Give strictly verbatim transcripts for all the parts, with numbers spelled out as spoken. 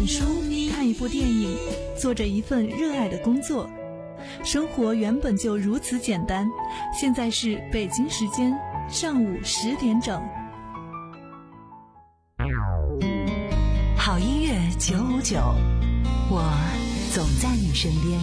本书，看一部电影，做着一份热爱的工作。生活原本就如此简单。现在是北京时间上午十点整。 好音乐九五九，我总在你身边。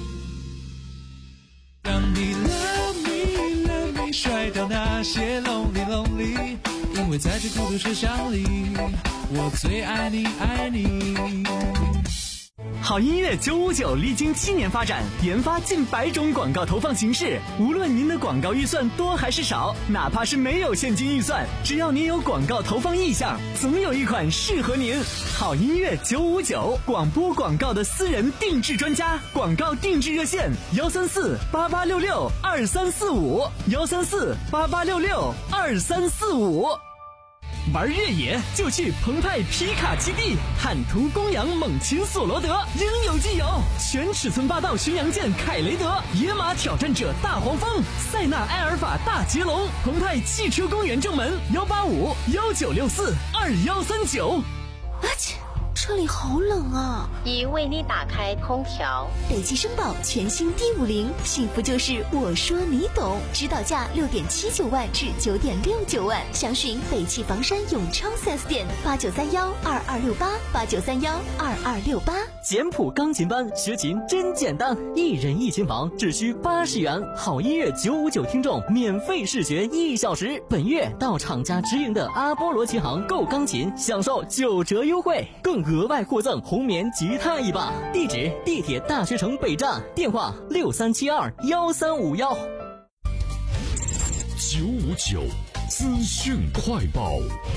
让你 love me love me 甩掉那些 lonely lonely， 因为在这孤独车厢里，我最爱你爱你。 好音乐九五九历经七年发展，研发近百种广告投放形式。无论您的广告预算多还是少，哪怕是没有现金预算，只要您有广告投放意向，总有一款适合您。好音乐九五九，广播广告的私人定制专家，广告定制热线幺三四八八六六二三四五幺三四八八六六二三四五。玩越野就去澎湃皮卡基地，坦途公羊猛禽索罗德，应有尽有。全尺寸霸道巡洋舰凯雷德，野马挑战者大黄蜂，塞纳埃尔法大捷龙。澎湃汽车公园正门幺八五幺九六四二幺三九。 啊切，这里好冷啊！ 已为你打开空调。 北汽声宝全新 D 五零，幸福就是我说你懂，指导价六点七九万至九点六九万，详询北汽房山永昌 四 S 店八九三幺二二六八八九三幺二二六八。 简谱钢琴班学琴真简单，一人一琴房只需八十元，好音乐九五九听众免费试学一小时。本月到厂家直营的阿波罗琴行购钢琴，享受九折优惠，更额外获赠红棉吉他一把。地址：地铁大学城北站，电话六三七二幺三五幺。 九五九资讯快报。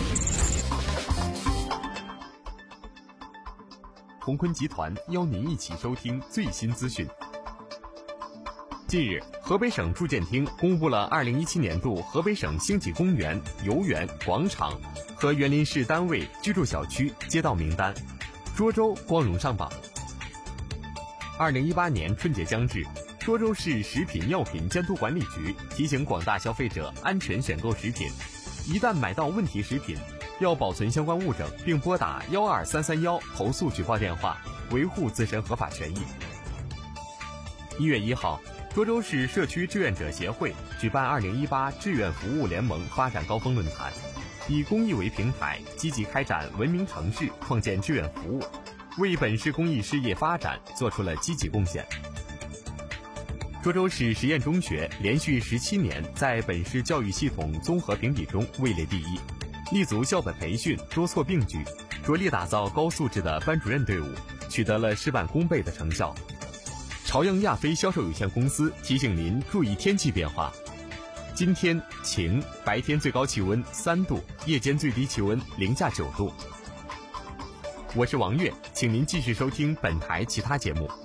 鸿坤集团邀您一起收听最新资讯。近日，河北省住建厅公布了二零一七年度河北省星级公园、游园、广场和园林式单位、居住小区街道名单，涿州光荣上榜。二零一八年春节将至，涿州市食品药品监督管理局提醒广大消费者安全选购食品，一旦买到问题食品，要保存相关物证，并拨打幺二三三幺投诉举报电话，维护自身合法权益。一月一号，涿州市社区志愿者协会举办二零一八志愿服务联盟发展高峰论坛，以公益为平台，积极开展文明城市创建志愿服务，为本市公益事业发展做出了积极贡献。涿州市实验中学连续十七年在本市教育系统综合评比中位列第一，立足校本培训，多措并举，着力打造高素质的班主任队伍，取得了事半功倍的成效。朝阳亚飞销售有限公司提醒您注意天气变化。今天晴，白天最高气温三度，夜间最低气温零下九度。我是王悦，请您继续收听本台其他节目。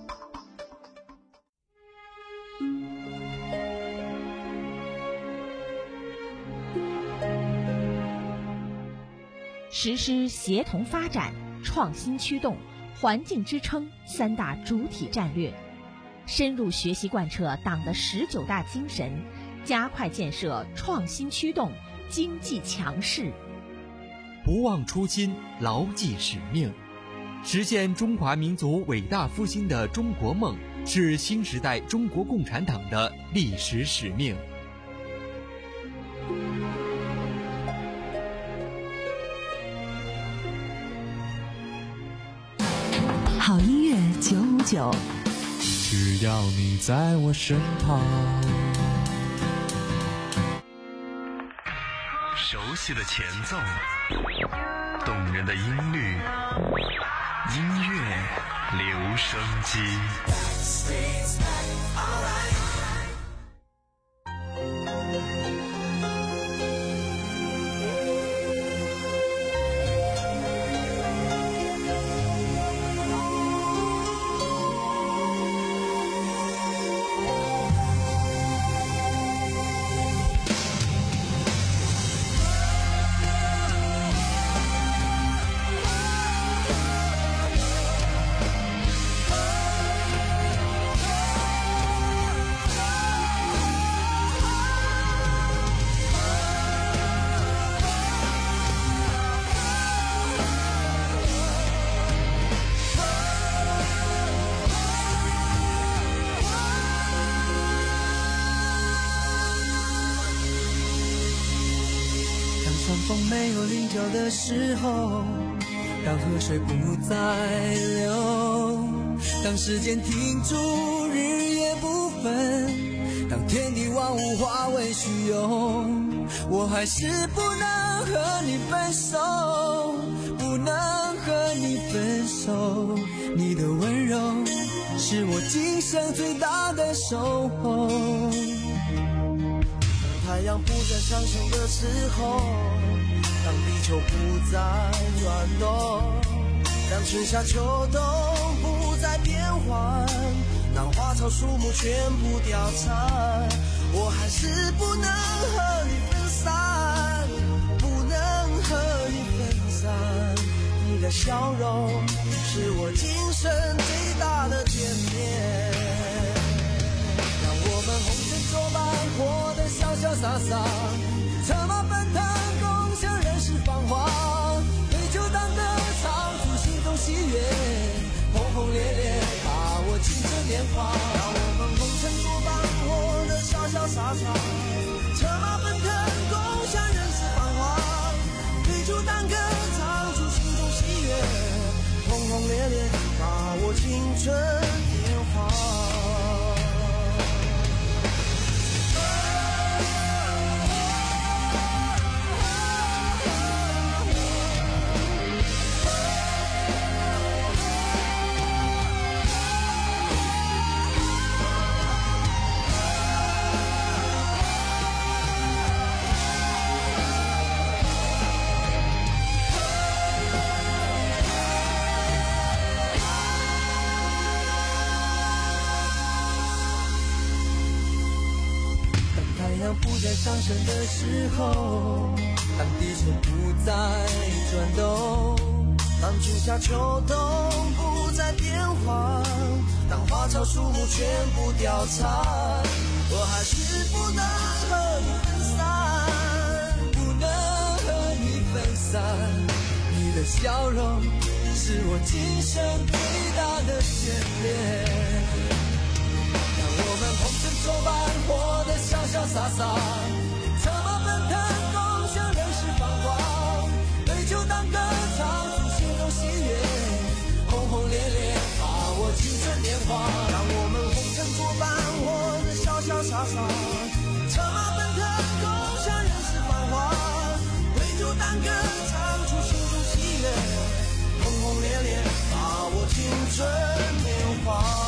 实施协同发展、创新驱动、环境支撑三大主体战略，深入学习贯彻党的十九大精神，加快建设创新驱动、经济强势。 不忘初心，牢记使命，实现中华民族伟大复兴的中国梦，是新时代中国共产党的历史使命。 好音乐九五九， 只要你在我身旁。 熟悉的前奏，动人的音律，音乐留声机。 当风没有棱角的时候，当河水不再流，当时间停住，日夜不分，当天地万物化为虚有，我还是不能和你分手，不能和你分手。你的温柔是我今生最大的守候。当太阳不再上升的时候，当地球不再转动，当春夏秋冬不再变换，当花草树木全部凋残，我还是不能和你分散，不能和你分散。你的笑容是我今生最大的眷恋，让我们红尘作伴，活得潇潇洒洒，策马奔腾，共享人世繁华，对酒当歌，唱出心中喜悦，轰轰烈烈把握青春年华。让我们红尘作伴，活得潇潇洒洒，策马奔腾，共享人世繁华，对酒当歌，唱出心中喜悦，轰轰烈烈把握青春年华。不再上升的时候，当地球不再转动，当春夏秋冬不再变换，当花草树木全部凋残，我还是不能和你分散，不能和你分散。你的笑容是我今生最大的眷恋，我们红尘作伴，活得潇潇洒洒，策马奔腾，共享人世繁华，对酒当歌，唱出心中喜悦，轰轰烈烈把握青春年华。让我们红尘作伴，活得潇潇洒洒，策马奔腾，共享人世繁华，对酒当歌，唱出心中喜悦，轰轰烈烈把握青春年华。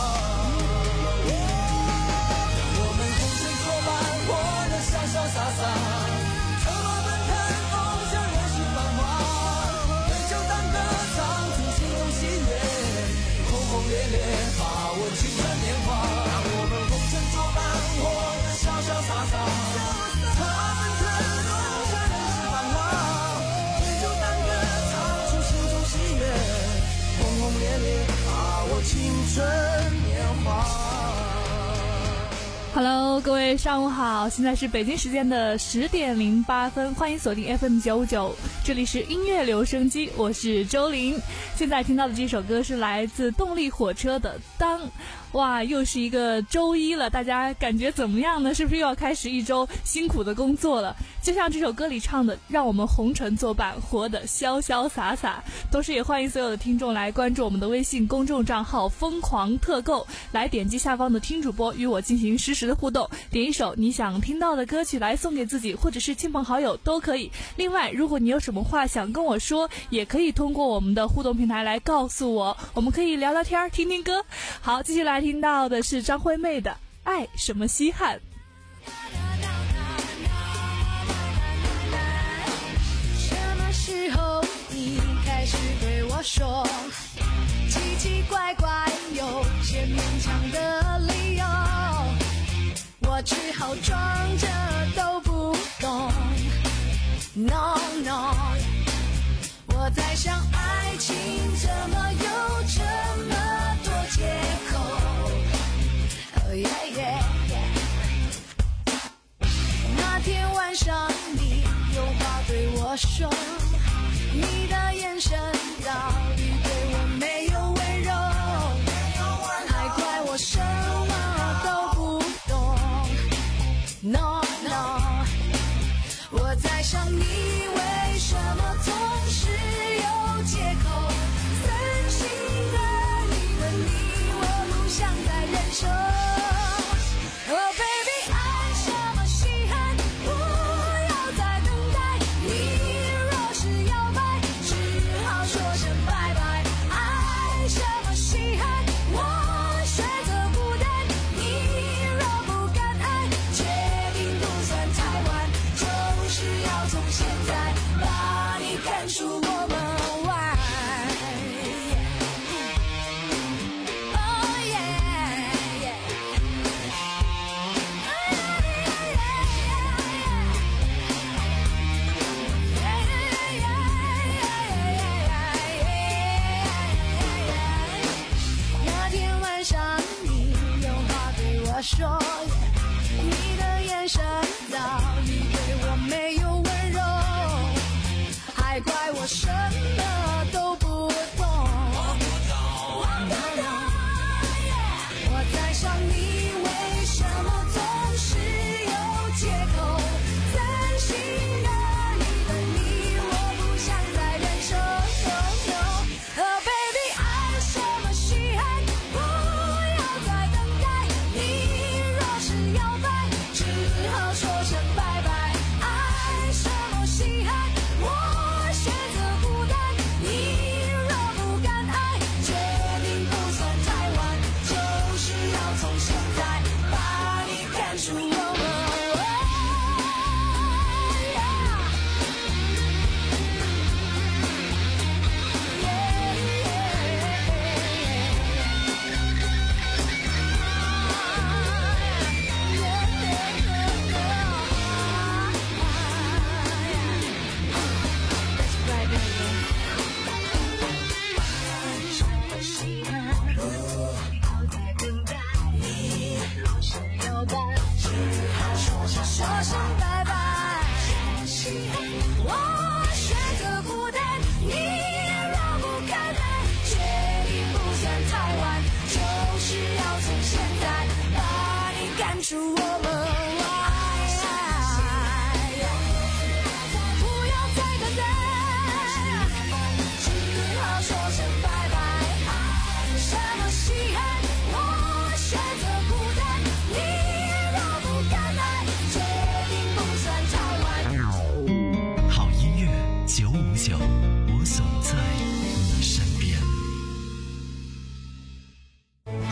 潇潇洒洒，策马奔腾，共享人世繁华，对酒当歌，唱出心中喜悦，轰轰烈烈把握青春年华。让我们红尘作伴，活得潇潇洒洒，策马奔腾，共享人世繁华，对酒当歌，唱出心中喜悦，轰轰烈烈把握青春年华。 Hello， 各位上午好，现在是北京时间的十点零八分，欢迎锁定 F M 九五九，这里是音乐留声机，我是周玲。现在听到的这首歌是来自动力火车的《当》。哇，又是一个周一了，大家感觉怎么样呢？是不是又要开始一周辛苦的工作了？就像这首歌里唱的，让我们红尘作伴，活得潇潇洒洒。同时也欢迎所有的听众来关注我们的微信公众账号疯狂特购，来点击下方的听主播与我进行实时的互动，点一首你想听到的歌曲来送给自己或者是亲朋好友都可以。另外如果你有什么话想跟我说，也可以通过我们的互动平台来告诉我，我们可以聊聊天听听歌。好，接下来听到的是张惠妹的爱什么稀罕。 什么时候你开始对我说奇奇怪怪有些勉强的理由，我只好装着都不懂。 No no， 我在想爱情怎么有这么多借口。 Oh yeah yeah yeah， 那天晚上你有话对我说，你的眼神到底对我没有温柔，还怪我什么都不懂。 No no， 我在想你为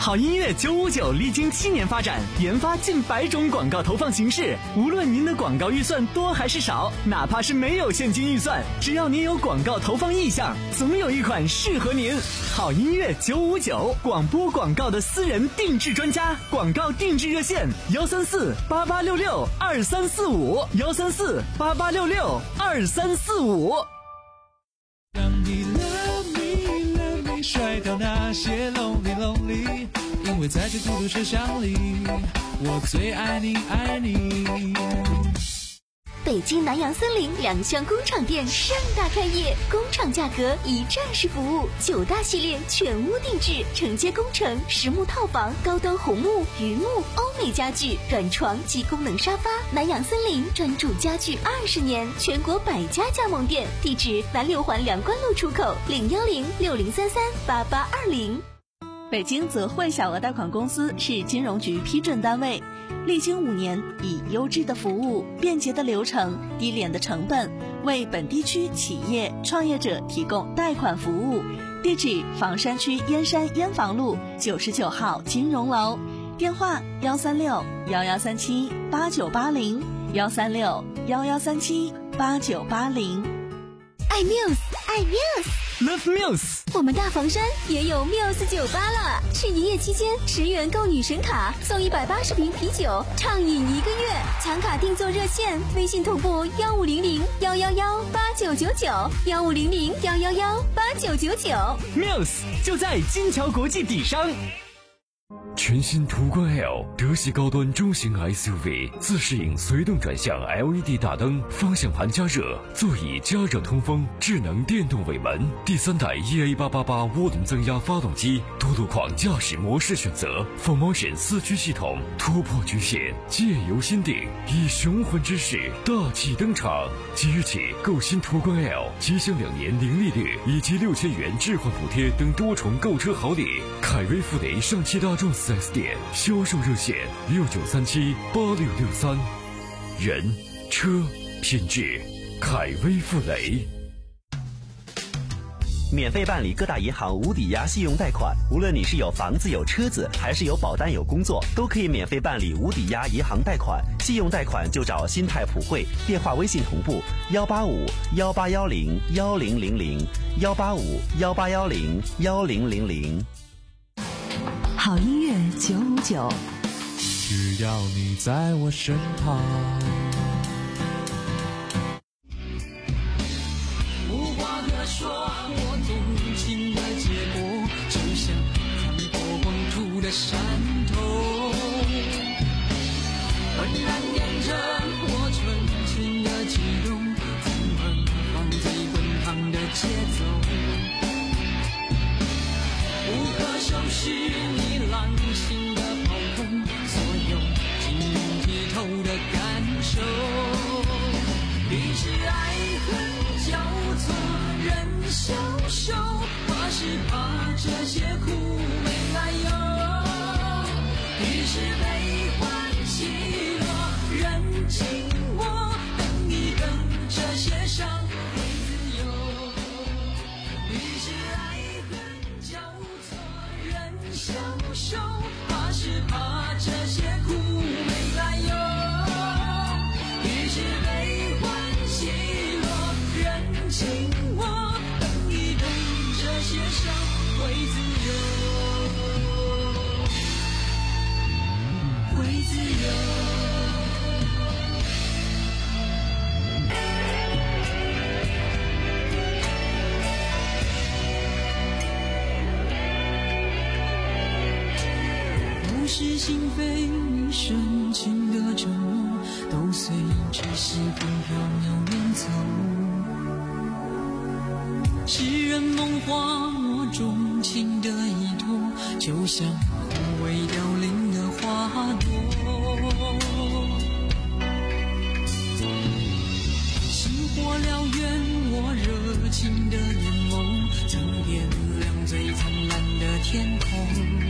好音乐九五九历经七年发展，研发近百种广告投放形式。无论您的广告预算多还是少，哪怕是没有现金预算，只要您有广告投放意向，总有一款适合您。好音乐九五九，广播广告的私人定制专家，广告定制热线：幺三四八八六六二三四五，幺三四八八六六二三四五。 让你 love me love me 甩掉那些 lonely lonely， 因为在这孤独车厢里，我最爱你爱你。 北京南阳森林两厢工厂店盛大开业，工厂价格一站式服务，九大系列全屋定制，承接工程、实木套房、高端红木、榆木、欧美家具、软床及功能沙发。南阳森林专注家具二十年，全国百家加盟店，地址南六环梁关路出口，零幺零六零三三八八二零。 北京泽汇小额贷款公司是金融局批准单位，历经五年，以优质的服务、便捷的流程、低廉的成本，为本地区企业创业者提供贷款服务。地址：房山区燕山燕房路九十九号金融楼，电话：幺三六幺幺三七八九八零，幺三六幺幺三七八九八零。 爱 Muse， 爱 Muse。Love Muse， 我们大房山也有 Muse 酒吧了。是营业期间，十元购女神卡送一百八十瓶啤酒，畅饮一个月。抢卡订座热线：微信同步幺五零零幺幺幺八九九九，幺五零零幺幺幺八九九九。 Muse 就在金桥国际底商。 全新途观 L 德系高端中型 S U V， 自适应随动转向 L E D 大灯，方向盘加热，座椅加热通风，智能电动尾门，第三代 E A 八八八涡轮增压发动机，多路况驾驶模式选择 ，Full Motion 四驱系统，突破局限，借由心定，以雄浑之势大气登场。即日起购新途观 L， 即享两年零利率以及六千元置换补贴等多重购车好礼。凯威富雷上汽大众四 S 店销售热线：六九三七八六六三。人、车、品质，凯威富雷。 免费办理各大银行无抵押信用贷款，无论你是有房子有车子，还是有保单有工作，都可以免费办理无抵押银行贷款。信用贷款就找新泰普惠，电话微信同步幺八五幺八幺零幺零零零幺八五幺八幺零幺零零零。 好音乐九五九， 只要你在我身旁。 无话可说，我动情的结果，就像穿过光秃的山头，浑然验证我纯情的激动，怎么放最滚烫的节奏，无可收拾你浪心的跑动，所有晶莹剔透的感受，于是爱恨交错，人消瘦，怕是怕这些苦没来由，于是悲欢起落，人静我等一等，这些伤会自由，于是爱恨交错，人消瘦，怕是怕这些苦没来由，于是悲欢起落，人静我等一等，这些伤会自由，会自由。物是心非，一瞬情的承诺，都随着时光飘渺远走。诗人梦话，我钟情的依托，就像枯萎凋零的花朵。星火燎原，我热情的眼眸，曾点亮最灿烂的天空。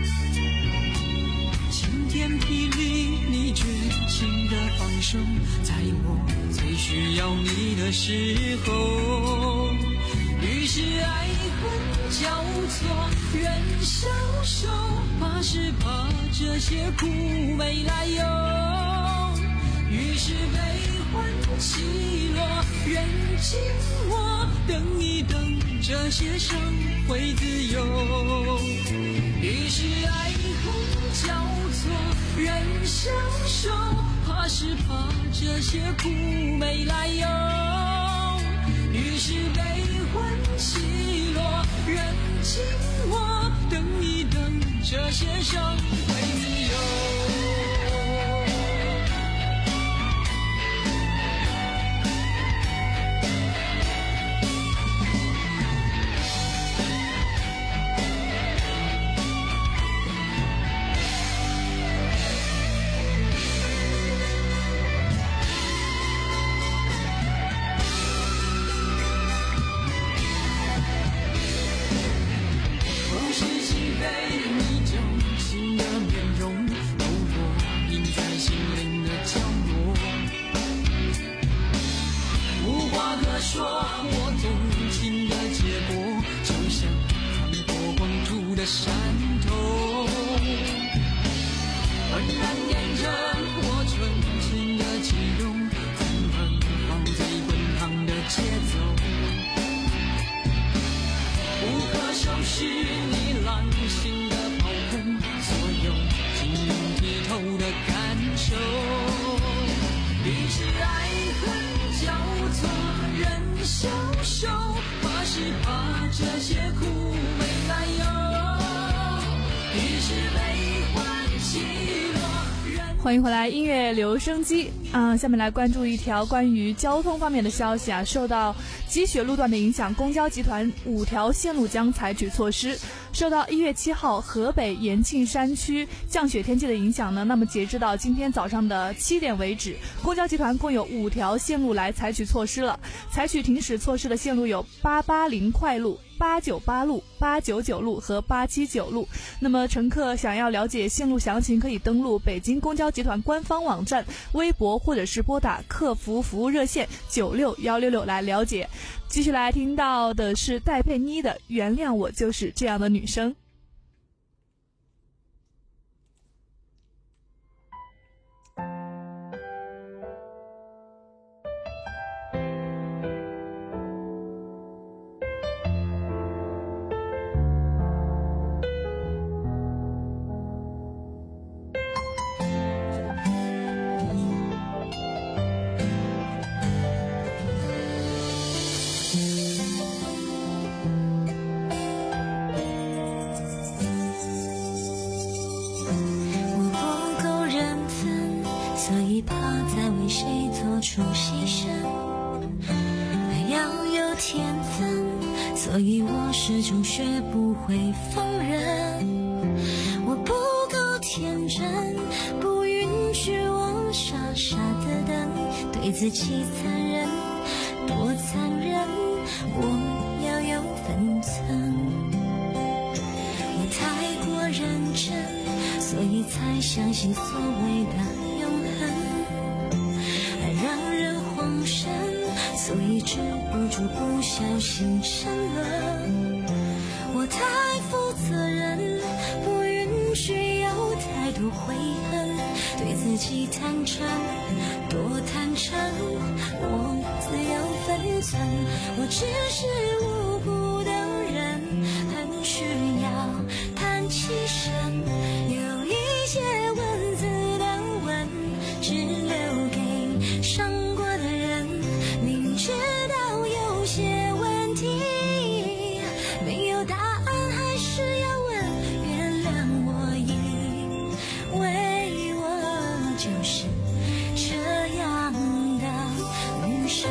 晴天霹雳，你绝情的放手，在我最需要你的时候，于是爱恨交错，人消瘦，怕是怕这些苦没来由。于是悲欢起落，人静默，等一等，这些伤会自由。于是爱恨交错，人消瘦，怕是怕这些苦没来由。于是悲欢起落，人静默，等一等，这些伤会自由。说我动情的结果，就像穿过黄土的山头，浑然验证我纯情的激动，在奔放最滚烫的节奏，不可收拾你浪心的炮轰，所有晶莹剔透的感受。于是爱恨交错，人消瘦，怕是怕这些苦没来由。于是悲欢起落。 欢迎回来，音乐留声机。嗯、呃，下面来关注一条关于交通方面的消息啊。受到积雪路段的影响，公交集团五条线路将采取措施。受到一月七号河北延庆山区降雪天气的影响呢，那么截至到今天早上的七点为止，公交集团共有五条线路来采取措施了。采取停驶措施的线路有八八零快路、八九八路、八九九路和八七九路。那么乘客想要了解线路详情，可以登录北京公交集团官方网站、微博，或者是拨打客服服务热线九六幺六六来了解。继续来听到的是戴佩妮的《原谅我就是这样的女生》。 出牺牲，爱要有天分，所以我始终学不会放任。我不够天真，不允许我傻傻的等，对自己残忍，多残忍，我要有分寸。我太过认真，所以才相信所谓的所以止不住不小心沉沦。我太负责任，不允许有太多悔恨，对自己坦诚，多坦诚，我自有分寸。我只是无辜的人，很需要叹气声，有一些文字的吻，只留给伤过的人。知道有些问题没有答案，还是要问。原谅我，因为我就是这样的女生。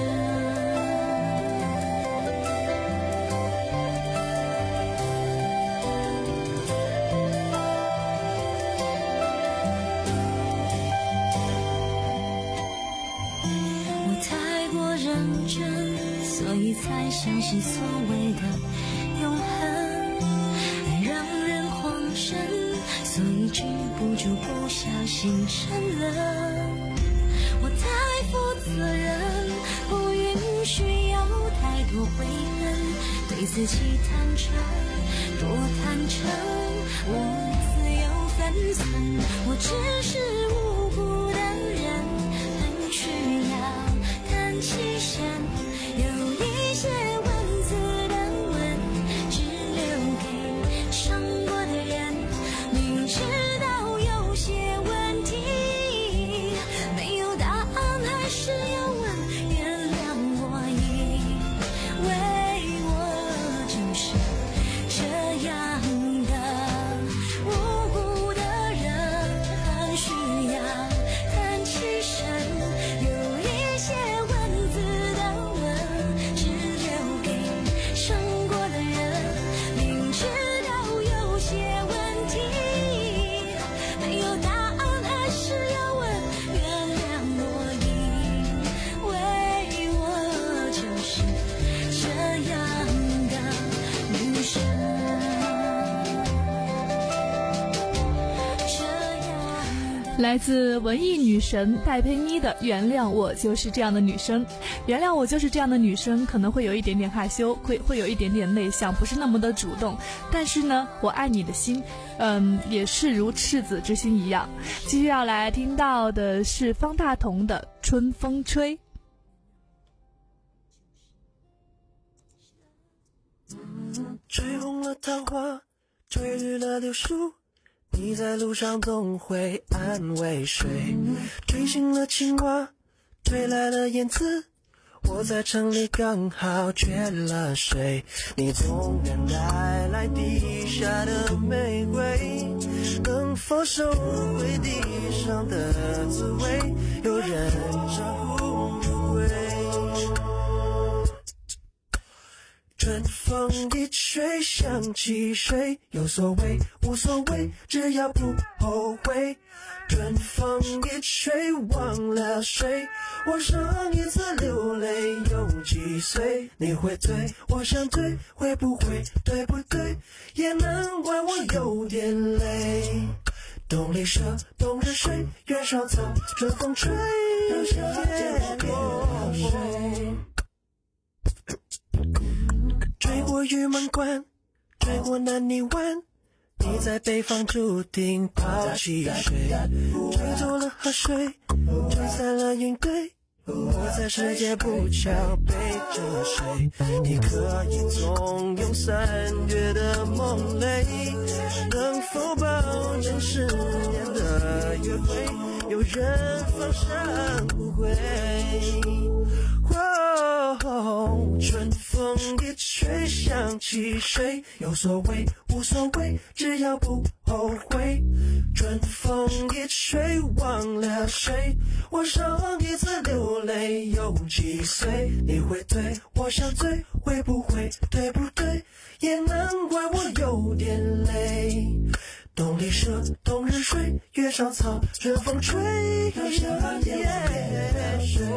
所以才相信所谓的永恒，爱让人慌神，所以止不住不小心沉沦。我太负责任，不允许有太多悔恨，对对自己坦诚，多坦诚，我自有分寸，我只是无辜的人，很需要看齐身，有一些文字的吻只留给伤过的人，明知道有些问题没有答案还是要问，原谅我因为我就是这样的无辜的人，很需要看齐身，有一些文字的吻只留给伤过的人，明知道有些问题没有答案还是要问，原谅我因为我就是这样的女生。 来自文艺女神戴佩妮的原谅我就是这样的女生。原谅我就是这样的女生可能会有一点点害羞，会会有一点点内向，不是那么的主动，但是呢我爱你的心嗯，也是如赤子之心一样。继续要来听到的是方大同的春风吹。 吹红了桃花，吹绿了柳树，你在路上总会安慰谁？吹醒了青蛙，吹来了燕子，我在城里刚好缺了水。你总愿带来地下的玫瑰，能否收回地上的滋味？有人照顾不归。春风一吹想起谁，有所谓无所谓，只要不后悔。春风一吹忘了谁，我上一次流泪有几岁？你会对我想对，会不会对不对？也难怪我有点累。冬里蛇，冬日水，月上草，春风吹，有些落水。吹过玉门关，吹过南泥湾，你在北方注定抛弃谁？吹走了河水，吹散了云堆，我在世界不桥背着谁？你可以纵容三月的梦泪，能否保证十年的约会有人放闪不回？哦，春风一吹想起谁，有所谓无所谓，只要不后悔。春风一吹忘了谁，我上一次流泪有几岁？你会对我想醉，会不会对不对？也难怪我有点累。冬里蛇，冬日水，月上草，春风吹，有些夜水。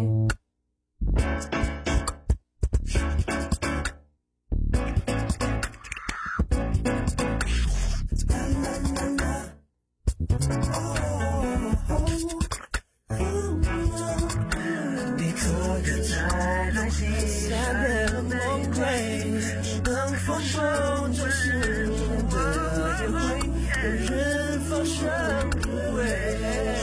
你可以在来西下的梦归，能否保证十年的约会有人放闪不回？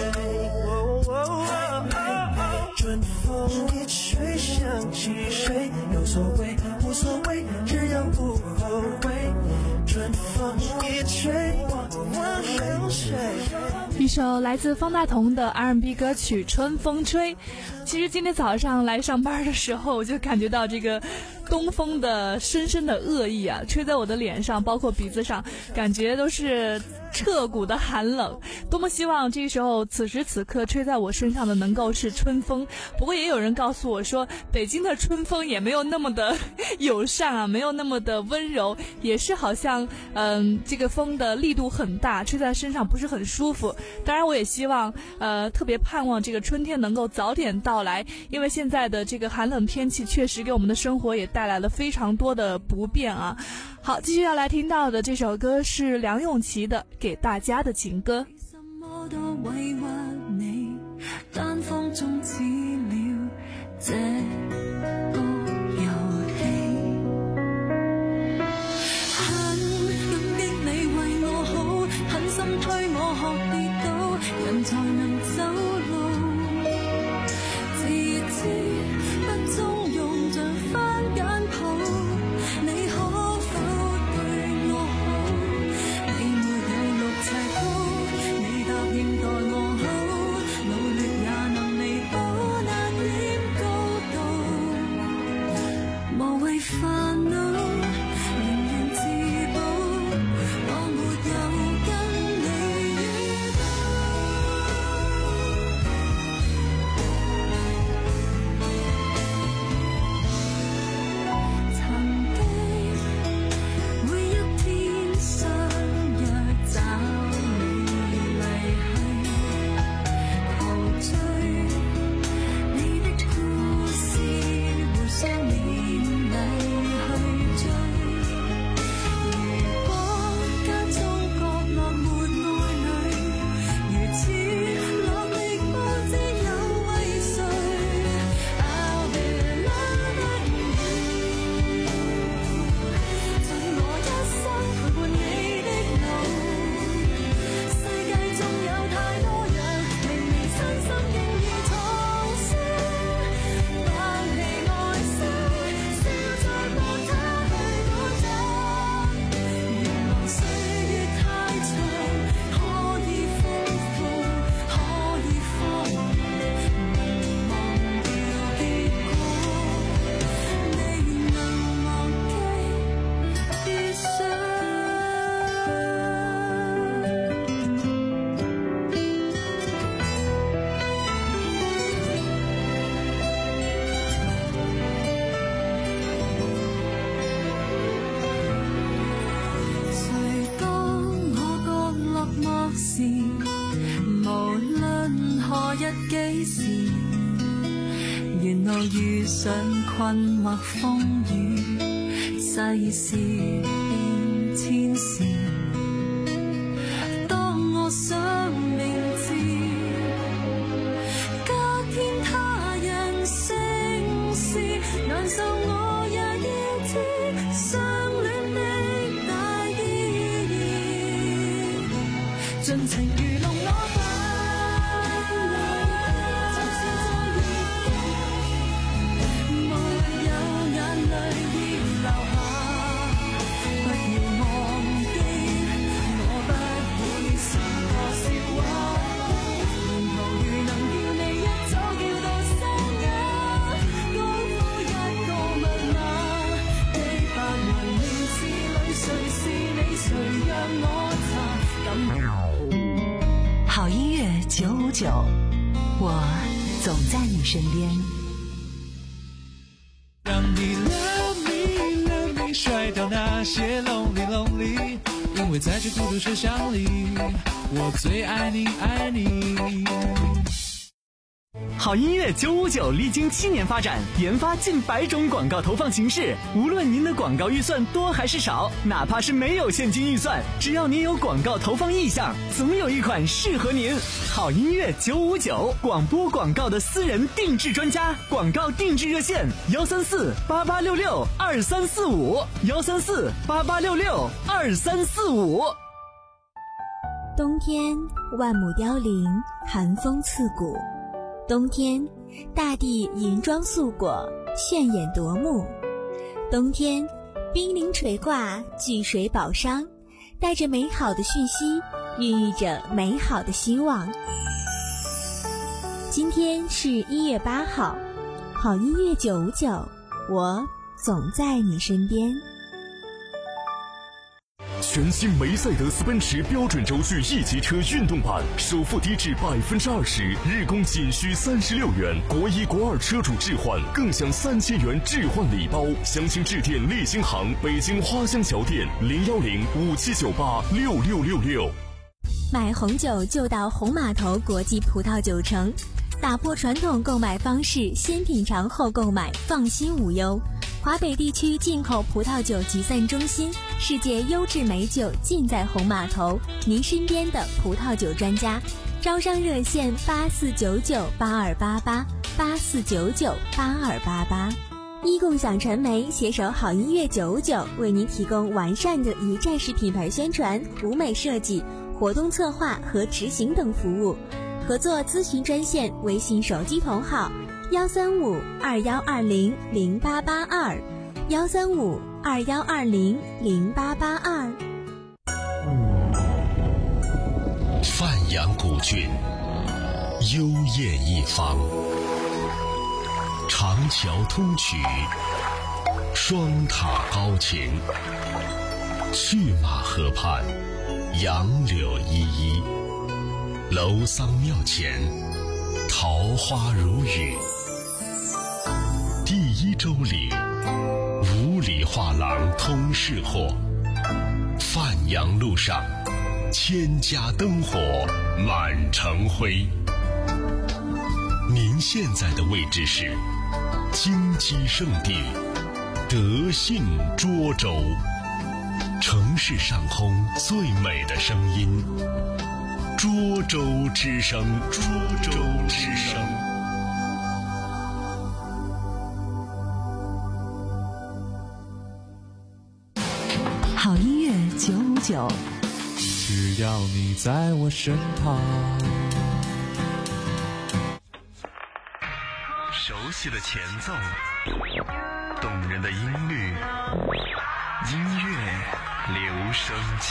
春风一吹想起谁，有所谓无所谓，只要不后悔。春风一吹忘了谁。 一首来自方大同的 R and B 歌曲《春风吹》。其实今天早上来上班的时候，我就感觉到这个东风的深深的恶意啊，吹在我的脸上，包括鼻子上，感觉都是彻骨的寒冷。多么希望这时候此时此刻吹在我身上的能够是春风。不过也有人告诉我说，北京的春风也没有那么的友善啊，没有那么的温柔，也是好像嗯，这个风的力度很大，吹在身上不是很舒服。当然我也希望呃，特别盼望这个春天能够早点到来，因为现在的这个寒冷天气确实给我们的生活也带来了非常多的不便啊。好，继续要来听到的这首歌是梁咏琪的《给大家的情歌》。 什麼都委屈你，單方終止了這個遊戲。 我遇上困惑風雨，世事變千事。當我想明知，隔天他人聲事，難受我也要知，相戀的大意義，盡情愚弄我吧。 好音乐九五九，我总在你身边。 让你 love me love me 甩掉那些 lonely lonely， 因为在这孤独车厢里，我最爱你爱你。 好音乐九五九历经七年发展，研发近百种广告投放形式。无论您的广告预算多还是少，哪怕是没有现金预算，只要您有广告投放意向，总有一款适合您。好音乐九五九，广播广告的私人定制专家，广告定制热线：幺三四八八六六二三四五，幺三四八八六六二三四五。 冬天，万亩凋零，寒风刺骨。冬天，大地银装素裹，炫眼夺目。冬天，冰凌垂挂，聚水宝商，带着美好的讯息，孕育着美好的希望。今天是一月八号，好音乐九五九，我总在你身边。 全新梅赛德斯奔驰标准轴距 E 级车运动版，首付低至百分之二十，日供仅需三十六元，国一国二车主置换更享三千元置换礼包。详情致电立新行北京花乡桥店零幺零五七九八六六六六。 买红酒就到红码头国际葡萄酒城，打破传统购买方式，先品尝后购买，放心无忧。华北地区进口葡萄酒集散中心，世界优质美酒尽在红码头，您身边的葡萄酒专家。招商热线八四九九八二八八八四九九八二八八。一共享传媒携手好音乐九五九，为您提供完善的一站式品牌宣传、舞美设计、活动策划和执行等服务。合作咨询专线：微信手机同号幺三五二幺二零零八八二，幺三五二幺二零零八八二。 范阳古郡，幽艳一方，长桥通衢，双塔高擎，去马河畔，杨柳依依，楼桑庙前，桃花如雨。第一周里，五里画廊通市货，范阳路上，千家灯火满城辉。您现在的位置是金鸡圣地德信涿州，城市上空最美的声音，涿州之声，涿州之声。 好音乐九五九， 只要你在我身旁。 熟悉的前奏，动人的音律，音乐留声机。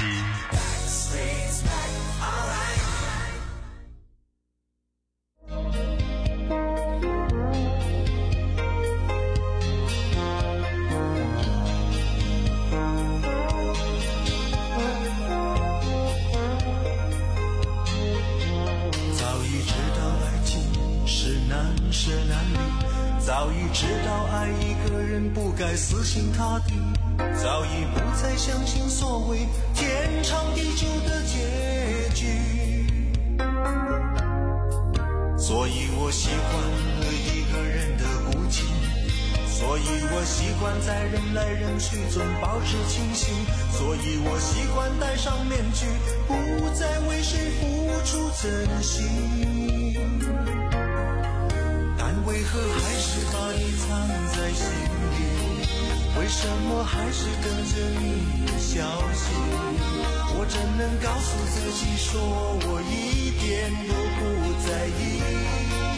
早已知道爱一个人不该死心塌地，早已不再相信所谓天长地久的结局，所以我喜欢了一个人的孤寂， 所以我习惯在人来人去中保持清醒，所以我习惯戴上面具，不再为谁付出真心。但为何还是把你藏在心里？为什么还是跟着你的消息？我怎能告诉自己说我一点都不在意？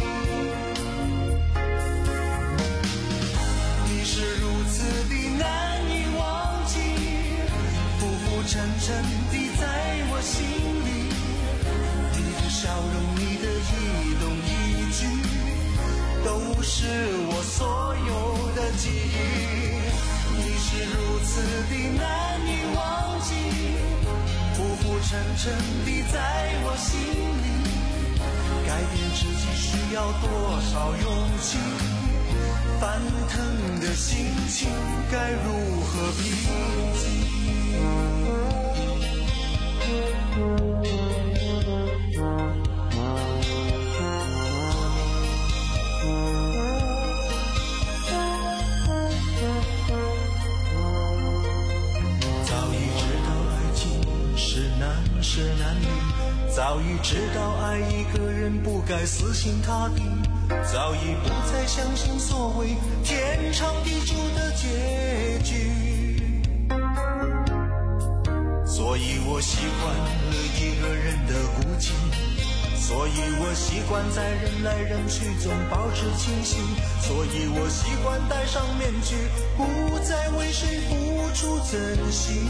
你是如此的难以忘记，浮浮沉沉地在我心里。你的笑容，你的一动一举，都是我所有的记忆。你是如此的难以忘记，浮浮沉沉地在我心里。改变自己需要多少勇气？翻腾的心情该如何平静？早已知道爱情是男是男女，早已知道爱一个人不该死心塌地，早已不再相信所谓天长地久的结局。所以我习惯了一个人的孤寂，所以我习惯在人来人去中保持清醒，所以我习惯戴上面具，不再为谁付出真心。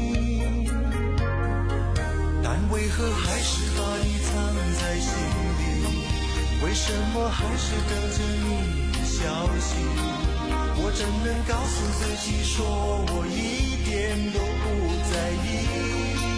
但为何还是把你藏在心里？为什么还是跟着你的消息？我怎能告诉自己说我一点都不在意？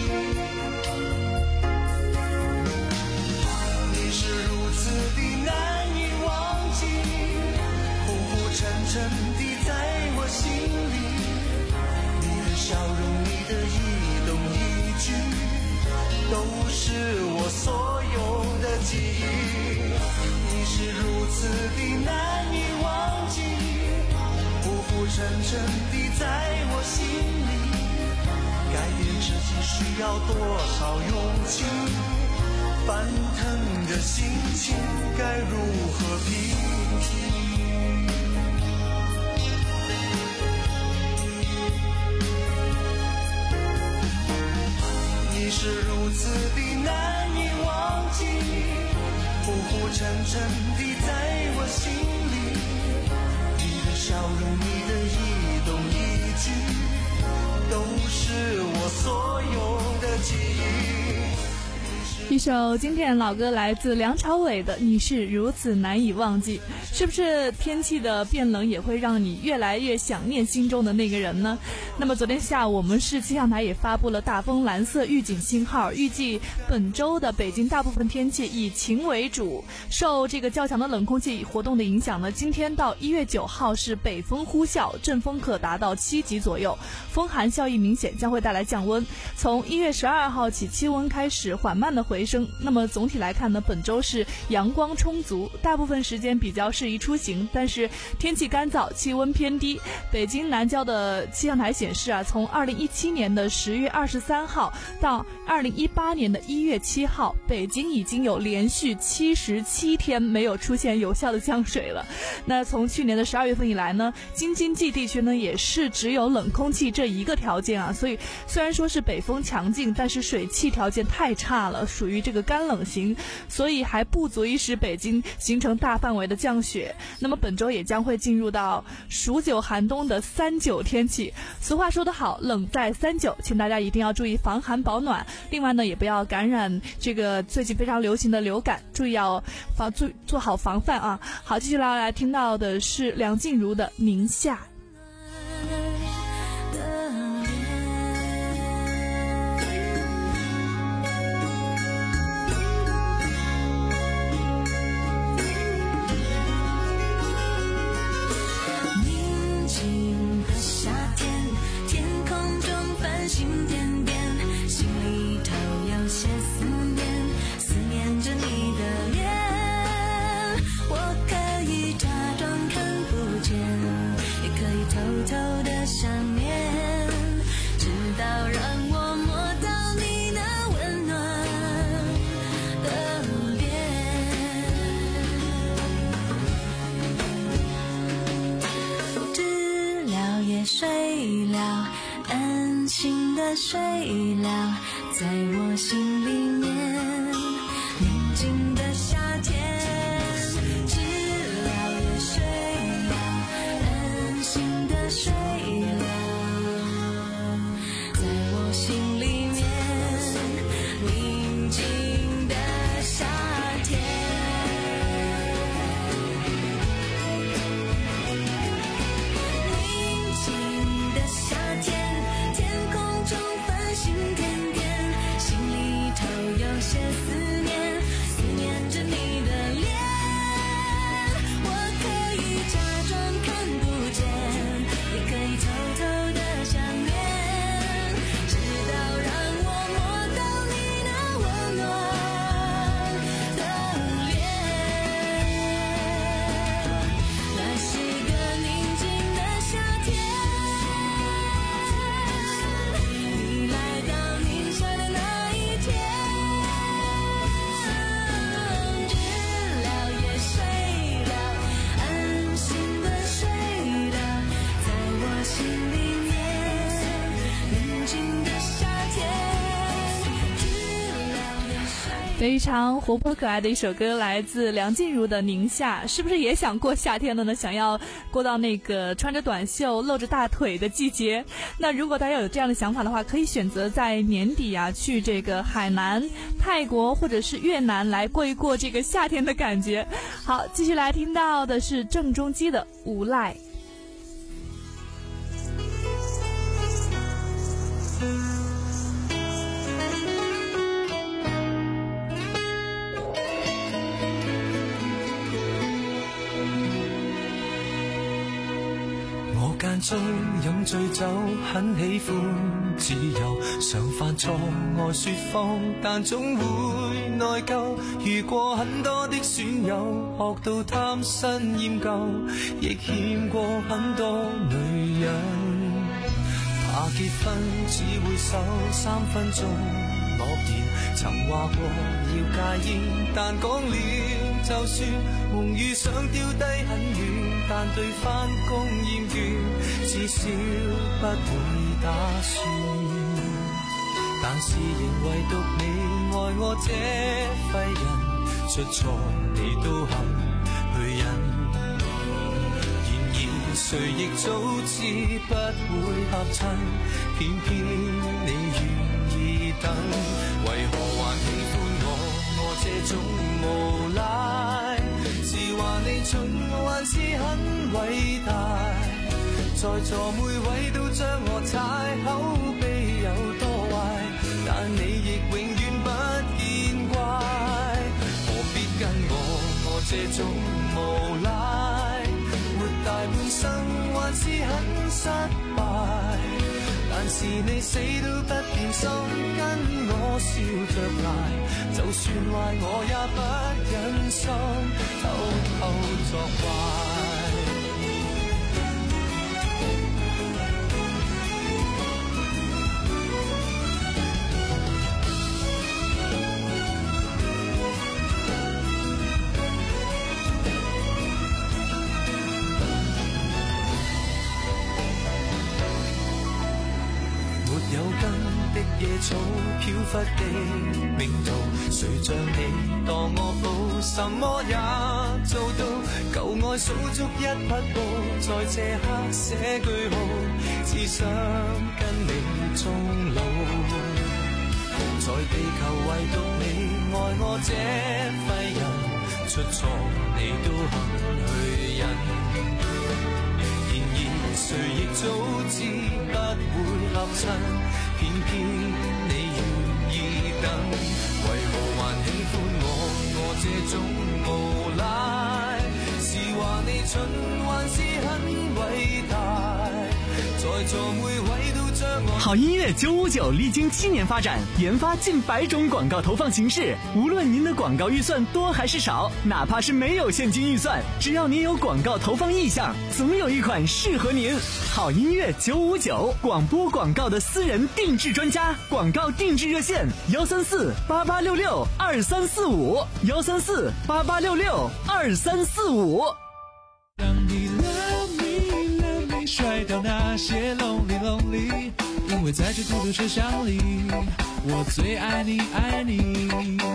你是如此的难以忘记，浮浮沉沉地在我心里。你的笑容，你的一动一举，都是我所有的记忆。你是如此的难以忘记，浮浮沉沉地在我心里。改变自己需要多少勇气？翻腾的心情该如何平静？你是如此的难以忘记，浮浮沉沉地在我心里。你的笑容，你的一动一举，都是我所有的记忆。 一首经典老歌来自梁朝伟的《你是如此难以忘记》。是不是天气的变冷也会让你越来越想念心中的那个人呢？那么昨天下午我们市气象台也发布了大风蓝色预警信号，预计本周的北京大部分天气以晴为主。受这个较强的冷空气活动的影响呢，今天到一月九号是北风呼啸，阵风可达到七级左右，风寒效益明显，将会带来降温。从一月十二号起，气温开始缓慢的回升。那么总体来看呢，本周是阳光充足，大部分时间比较适宜出行，但是天气干燥，气温偏低。北京南郊的气象台显示啊，从二零一七年的十月二十三号到二零一八年的一月七号，北京已经有连续七十七天没有出现有效的降水了。那从去年的十二月份以来呢，京津冀地区呢也是只有冷空气这一个条件啊，所以虽然说是北风强劲，但是水汽条件太差了，属于这个干冷型，所以还不足以使北京形成大范围的降雪。那么本周也将会进入到数九寒冬的三九天气。俗话说得好，冷在三九，请大家一定要注意防寒保暖。另外呢，也不要感染这个最近非常流行的流感，注意要防做做好防范啊。好，接下来来听到的是梁静茹的《宁夏》。 我可以假装看不见，也睡了，安心的睡了，在我心里面，宁静的夏天，知了也睡了，安心的睡了，在我心里面，宁静的夏天。夏天，天空中繁星点点，心里头有些思念，思念着你的脸。我可以假装看不见，也可以偷偷的想念，直到让我摸到你那温暖的脸。那是个宁静的夏天。 非常活泼可爱的一首歌，来自梁静茹的《宁夏》。是不是也想过夏天了呢？想要过到那个穿着短袖露着大腿的季节？那如果大家有这样的想法的话，可以选择在年底啊去这个海南、泰国或者是越南来过一过这个夏天的感觉。好，继续来听到的是郑中基的《无赖》。 間中飲醉酒，很喜歡自由，常犯錯愛說謊，但總會內疚。遇過很多的損友，學到貪新厭舊，亦欠過很多女人。怕結婚只會守三分鐘諾言，曾話過要戒煙，但講了就算，夢遇想丟低很遠，但對返工厭倦，至少不會打算。但是仍唯獨你愛我這廢人，出錯你都肯去忍。然而誰亦早知不會合襯，偏偏你願意等。為何還喜歡我？我這種無賴，是話你蠢還是很偉大？在座每位都將我踩，口碑有多壞，但你亦永遠不見怪。何必跟我？我這種無賴，活大半生還是很失敗。但是你死都不變心，跟我笑着捱，就算壞我也不忍心偷偷作壞。有根的野草飄忽的命途，誰像你當我寶，什麼也做到。舊愛數足一匹布，在這刻寫句號，只想跟你終老。在地球唯獨你愛我這廢人，出錯你都肯去忍。然而誰亦早知不會合襯，偏偏你願意等。為何還喜歡我？我這種無賴，是話你蠢還是很偉大？在座每位都將我。 好音乐九五九历经七年发展，研发近百种广告投放形式。无论您的广告预算多还是少，哪怕是没有现金预算，只要您有广告投放意向，总有一款适合您。好音乐九五九，广播广告的私人定制专家，广告定制热线：幺三四八八六六二三四五，幺三四八八六六二三四五。 让你 love me love me 甩掉那些 lonely， 因为在这孤独车厢里，我最爱你爱你。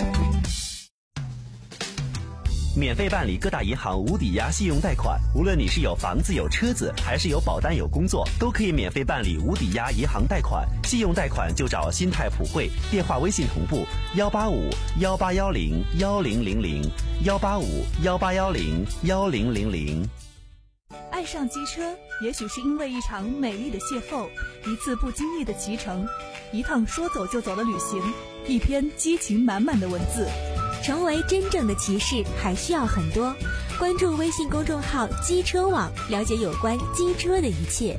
免费办理各大银行无抵押信用贷款，无论你是有房子有车子，还是有保单有工作，都可以免费办理无抵押银行贷款。信用贷款就找新泰普惠，电话微信同步幺八五幺八幺零幺零零零幺八五幺八幺零幺零零零。 爱上机车，也许是因为一场美丽的邂逅，一次不经意的骑乘，一趟说走就走的旅行，一篇激情满满的文字。 成为真正的骑士还需要很多，关注微信公众号机车网，了解有关机车的一切。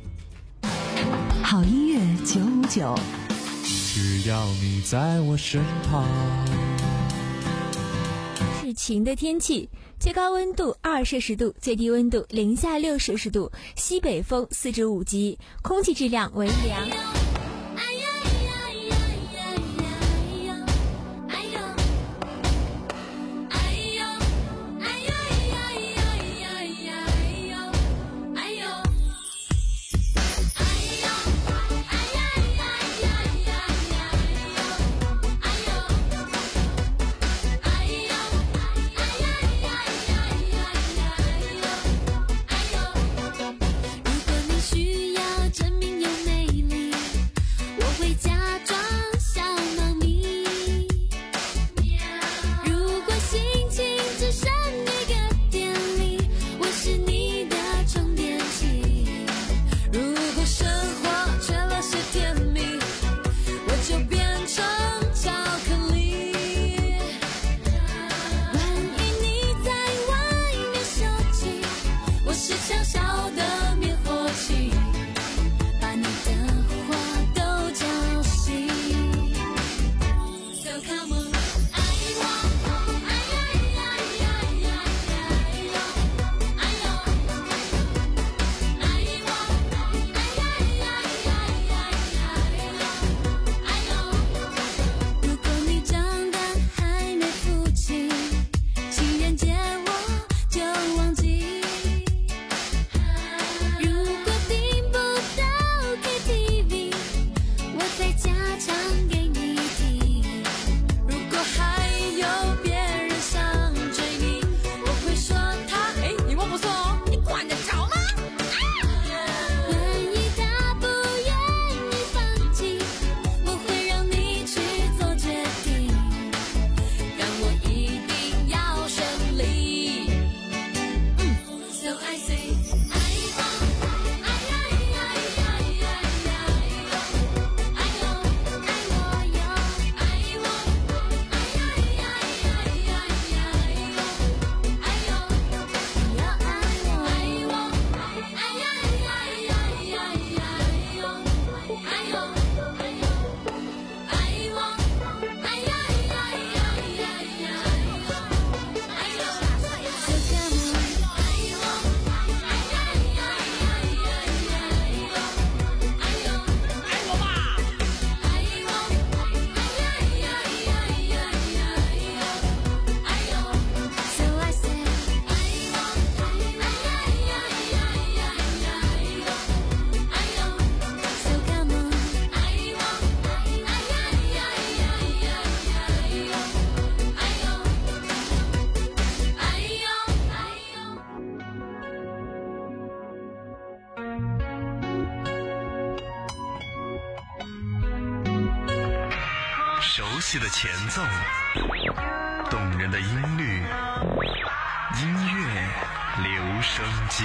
好音乐九五九， 只要你在我身旁。 是晴的天气，最高温度二摄氏度，最低温度零下六摄氏度，西北风四至五级，空气质量为良。 熟悉的前奏，动人的音律，音乐留声机。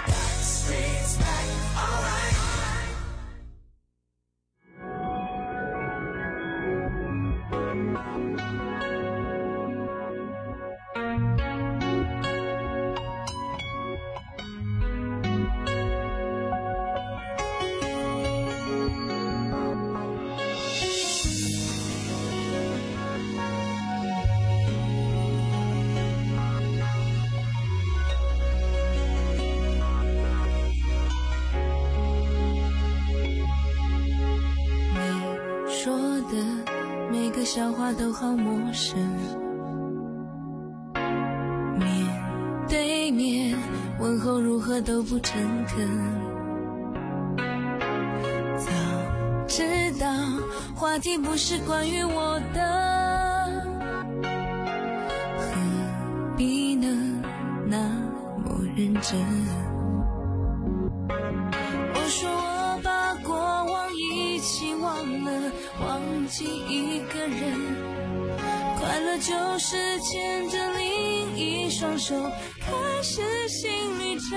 笑话都好陌生，面对面问候如何都不诚恳， 话题不是关于我的，何必呢那么认真？我说我把过往一起忘了，忘记一个人，快乐就是牵着另一双手开始新旅程。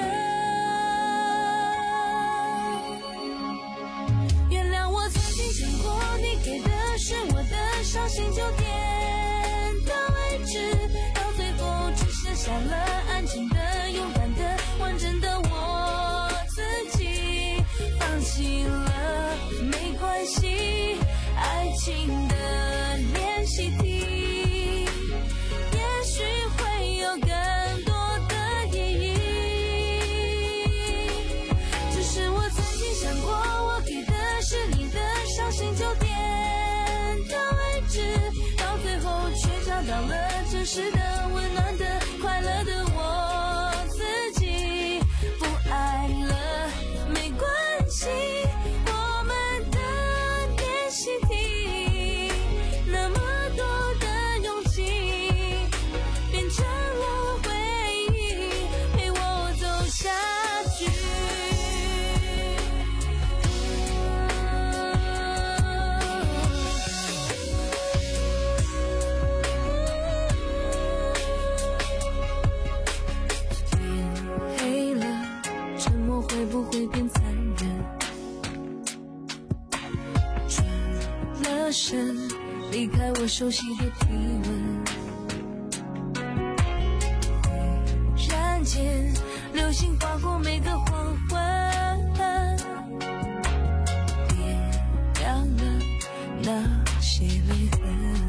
原谅我曾经想过你给的是我的伤心，就点到为止，到最后只剩下了安静的、勇敢的、完整的我自己。放弃了没关系，爱情的练习题也许会有更多的意义。只是我曾经想过，我给的是你的伤心，就点到为止，到最后却找到了真实的、温暖的、快乐的我自己。不爱了没关系，我们的练习题，那么多的勇气变成了回忆，陪我走下去。天黑了，沉默会不会变残忍？转了身，离开我熟悉的体温。忽然间，流星划过每个黄昏，点亮了那些泪痕。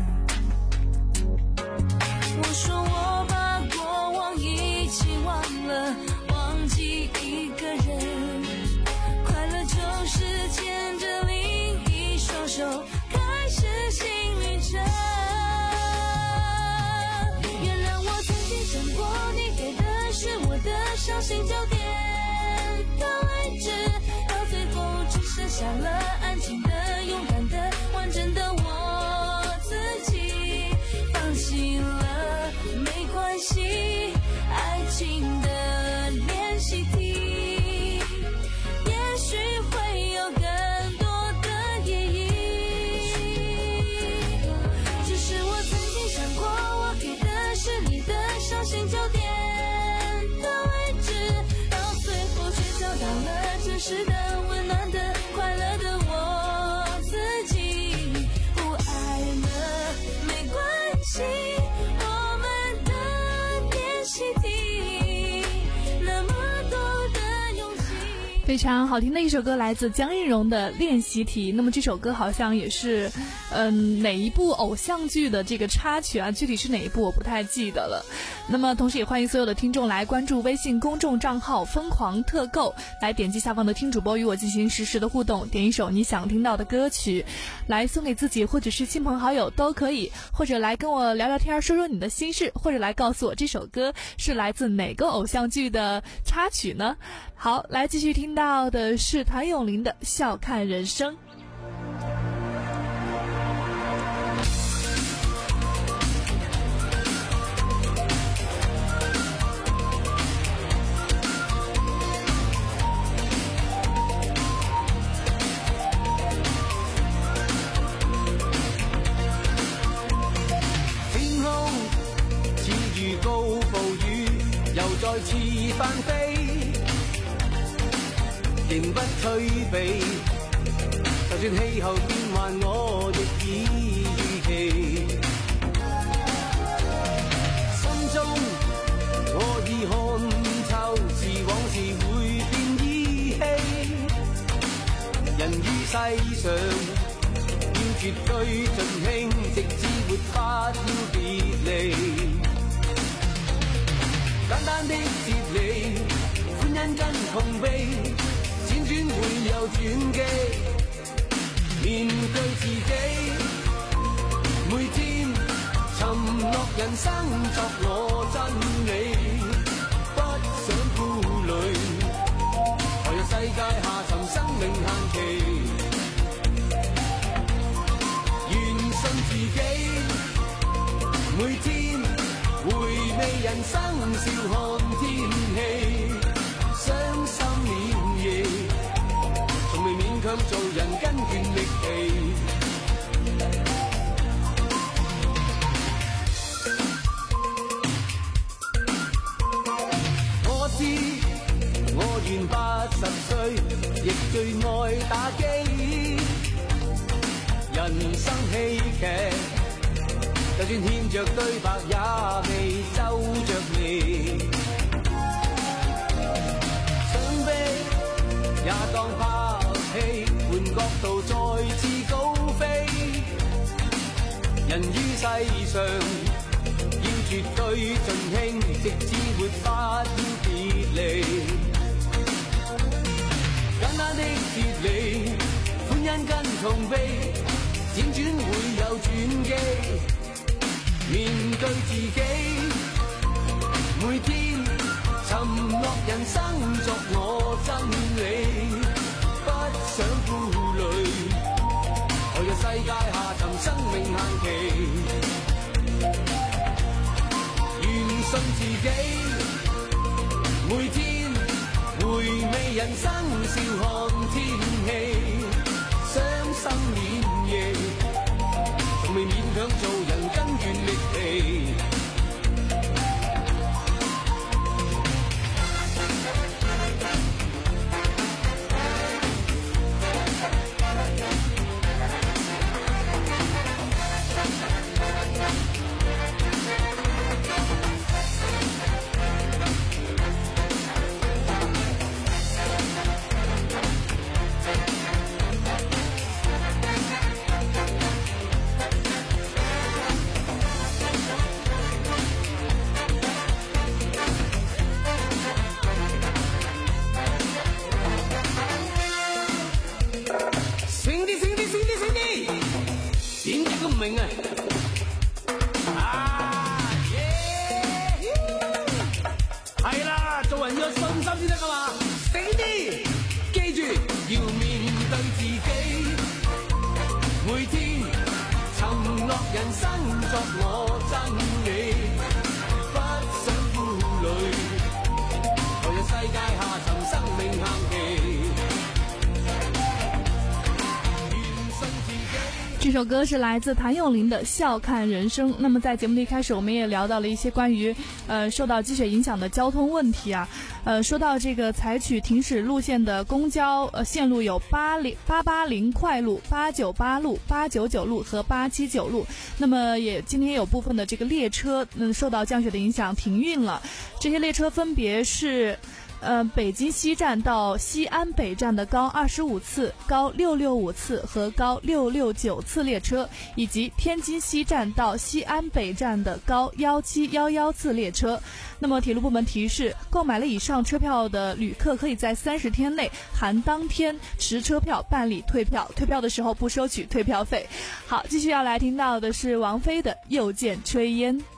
我说我把过往一起忘了，忘记一个人，快乐就是牵着另一双手开始新旅程。原谅我曾经想过，你给的是我的伤心，就点到为止，到最后只剩下了安静的、勇敢的、完整的我自己。放弃了没关系，爱情的练习题也许会有更多的意义。只是我曾经想过，我给的是你的伤心，就点到为止，到最后却找到了真实的、温暖的、快乐的我自己。不爱了没关系，我们的练习题，那么多的勇气。 非常好听的一首歌，来自江映蓉的《练习题》。那么这首歌好像也是，嗯，哪一部偶像剧的这个插曲啊？具体是哪一部我不太记得了。那么同时也欢迎所有的听众来关注微信公众账号疯狂特购，来点击下方的听主播与我进行实时的互动，点一首你想听到的歌曲来送给自己或者是亲朋好友都可以，或者来跟我聊聊天，说说你的心事，或者来告诉我这首歌是来自哪个偶像剧的插曲呢？好，来继续听到的是谭咏麟的《笑看人生》。 天空似預告暴雨又再次翻飛，仍不退避，就算氣候變幻，我亦已預期。心中我已看透，是往事會變依稀。人於世上要絕對盡興，直至沒法要別離。簡單的哲理，歡欣跟痛悲，輾轉會有轉機。面對自己，每天沉落人生作我真理，不想顧慮，何若世界下沉生命限期。 人生笑看天氣，傷心了夜，從未勉強做人跟倦力氣。我知我願八十歲，亦最愛打機。人生戲劇，就算欠着對白也未皺着眉，想飛也當拍戲，換角度再次高飛。人於世上要絕對盡興，直至沒法要別離。簡單的哲理，歡欣跟痛悲，輾轉會有轉機。面對自己，每天沉落人生作我真理，不想顧慮，何日世界下沉生命限期，願信自己，每天回味人生笑看天氣，傷心漣漪，從未勉強做人跟倦力氣。 这首歌是来自谭咏麟的《笑看人生》。那么在节目的一开始，我们也聊到了一些关于呃受到积雪影响的交通问题啊。呃，说到这个采取停驶路线的公交呃线路有八零八八零快路、八九八路、八九九路和八七九路。那么也今天有部分的这个列车嗯受到降雪的影响停运了。这些列车分别是。呃，北京西站到西安北站的高二十五次、高六六五次和高六六九次列车，以及天津西站到西安北站的高幺七幺幺次列车。那么铁路部门提示，购买了以上车票的旅客可以在三十天内含当天持车票办理退票，退票的时候不收取退票费。好，继续要来听到的是王菲的《又见炊烟》。